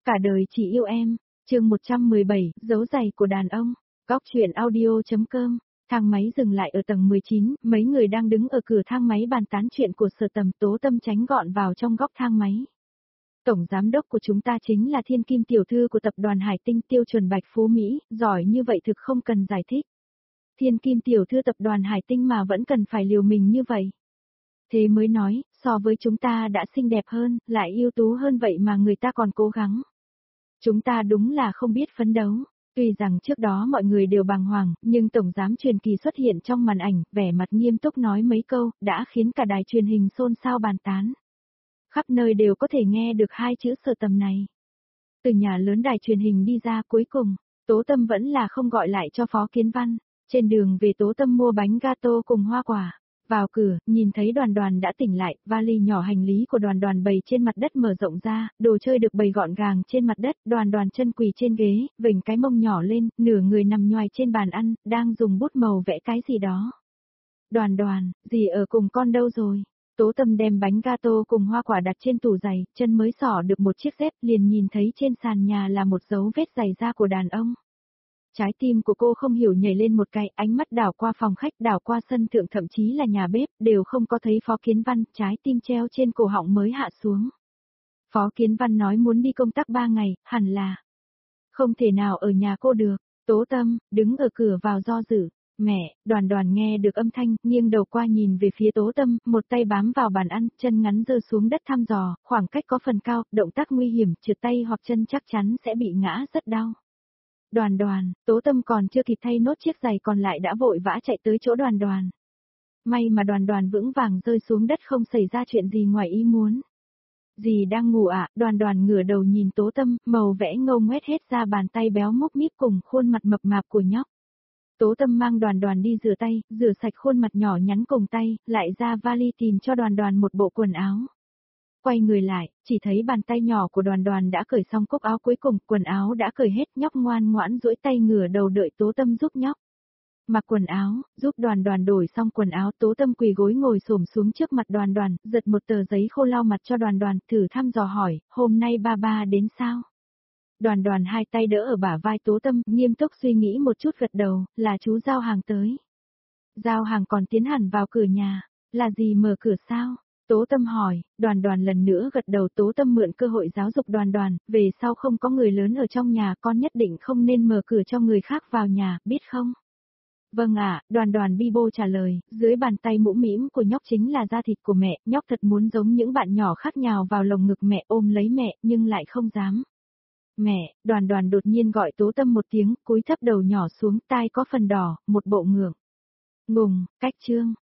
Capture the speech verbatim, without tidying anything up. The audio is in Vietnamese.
Cả đời chỉ yêu em, chương một trăm mười bảy, dấu giày của đàn ông, góc truyện audio.com. Thang máy dừng lại ở tầng mười chín, mấy người đang đứng ở cửa thang máy bàn tán chuyện của Sở Tầm. Tố Tâm tránh gọn vào trong góc thang máy. Tổng giám đốc của chúng ta chính là thiên kim tiểu thư của tập đoàn Hải Tinh, tiêu chuẩn bạch phú Mỹ, giỏi như vậy thực không cần giải thích. Thiên kim tiểu thư tập đoàn Hải Tinh mà vẫn cần phải liều mình như vậy. Thế mới nói, so với chúng ta đã xinh đẹp hơn, lại ưu tú hơn vậy mà người ta còn cố gắng. Chúng ta đúng là không biết phấn đấu. Tuy rằng trước đó mọi người đều bàng hoàng, nhưng tổng giám truyền kỳ xuất hiện trong màn ảnh, vẻ mặt nghiêm túc nói mấy câu, đã khiến cả đài truyền hình xôn xao bàn tán. Khắp nơi đều có thể nghe được hai chữ Sở Tầm này. Từ nhà lớn đài truyền hình đi ra, cuối cùng, Tố Tâm vẫn là không gọi lại cho Phó Kiến Văn. Trên đường về Tố Tâm mua bánh gato cùng hoa quả. Vào cửa, nhìn thấy Đoàn Đoàn đã tỉnh lại, vali nhỏ hành lý của Đoàn Đoàn bày trên mặt đất mở rộng ra, đồ chơi được bày gọn gàng trên mặt đất, Đoàn Đoàn chân quỳ trên ghế, vểnh cái mông nhỏ lên, nửa người nằm nhoài trên bàn ăn, đang dùng bút màu vẽ cái gì đó. Đoàn Đoàn, dì ở cùng con đâu rồi? Tố Tâm đem bánh gato cùng hoa quả đặt trên tủ giày, chân mới xỏ được một chiếc dép, liền nhìn thấy trên sàn nhà là một dấu vết giày da của đàn ông. Trái tim của cô không hiểu nhảy lên một cái, ánh mắt đảo qua phòng khách, đảo qua sân thượng, thậm chí là nhà bếp, đều không có thấy Phó Kiến Văn, trái tim treo trên cổ họng mới hạ xuống. Phó Kiến Văn nói muốn đi công tác ba ngày, hẳn là không thể nào ở nhà cô được. Tố Tâm, đứng ở cửa vào do dự. Mẹ, Đoàn Đoàn nghe được âm thanh, nghiêng đầu qua nhìn về phía Tố Tâm, một tay bám vào bàn ăn, chân ngắn giơ xuống đất thăm dò, khoảng cách có phần cao, động tác nguy hiểm, trượt tay hoặc chân chắc chắn sẽ bị ngã rất đau. Đoàn Đoàn, Tố Tâm còn chưa kịp thay nốt chiếc giày còn lại đã vội vã chạy tới chỗ Đoàn Đoàn. May mà Đoàn Đoàn vững vàng rơi xuống đất, không xảy ra chuyện gì ngoài ý muốn. Dì đang ngủ ạ? À? Đoàn Đoàn ngửa đầu nhìn Tố Tâm, màu vẽ ngâu ngoét hết ra bàn tay béo múc míp cùng khuôn mặt mập mạp của nhóc. Tố Tâm mang Đoàn Đoàn đi rửa tay, rửa sạch khuôn mặt nhỏ nhắn cùng tay, lại ra vali tìm cho Đoàn Đoàn một bộ quần áo. Quay người lại, chỉ thấy bàn tay nhỏ của Đoàn Đoàn đã cởi xong cúc áo, cuối cùng quần áo đã cởi hết, nhóc ngoan ngoãn duỗi tay ngửa đầu đợi Tố Tâm giúp nhóc mặc quần áo, giúp Đoàn Đoàn đổi xong quần áo. Tố Tâm quỳ gối ngồi xổm xuống trước mặt Đoàn Đoàn, giật một tờ giấy khô lau mặt cho Đoàn Đoàn, thử thăm dò hỏi, hôm nay ba ba đến sao? Đoàn Đoàn hai tay đỡ ở bả vai Tố Tâm, nghiêm túc suy nghĩ một chút gật đầu, là chú giao hàng tới. Giao hàng còn tiến hẳn vào cửa nhà, là gì mở cửa sao? Tố Tâm hỏi. Đoàn Đoàn lần nữa gật đầu. Tố Tâm mượn cơ hội giáo dục Đoàn Đoàn, về sau không có người lớn ở trong nhà, con nhất định không nên mở cửa cho người khác vào nhà, biết không? Vâng ạ, Đoàn Đoàn bi bô trả lời, dưới bàn tay mũm mĩm của nhóc chính là da thịt của mẹ, nhóc thật muốn giống những bạn nhỏ khác nhào vào lồng ngực mẹ, ôm lấy mẹ, nhưng lại không dám. Mẹ, Đoàn Đoàn đột nhiên gọi Tố Tâm một tiếng, cúi thấp đầu nhỏ xuống, tai có phần đỏ, một bộ ngượng ngùng, cách chương.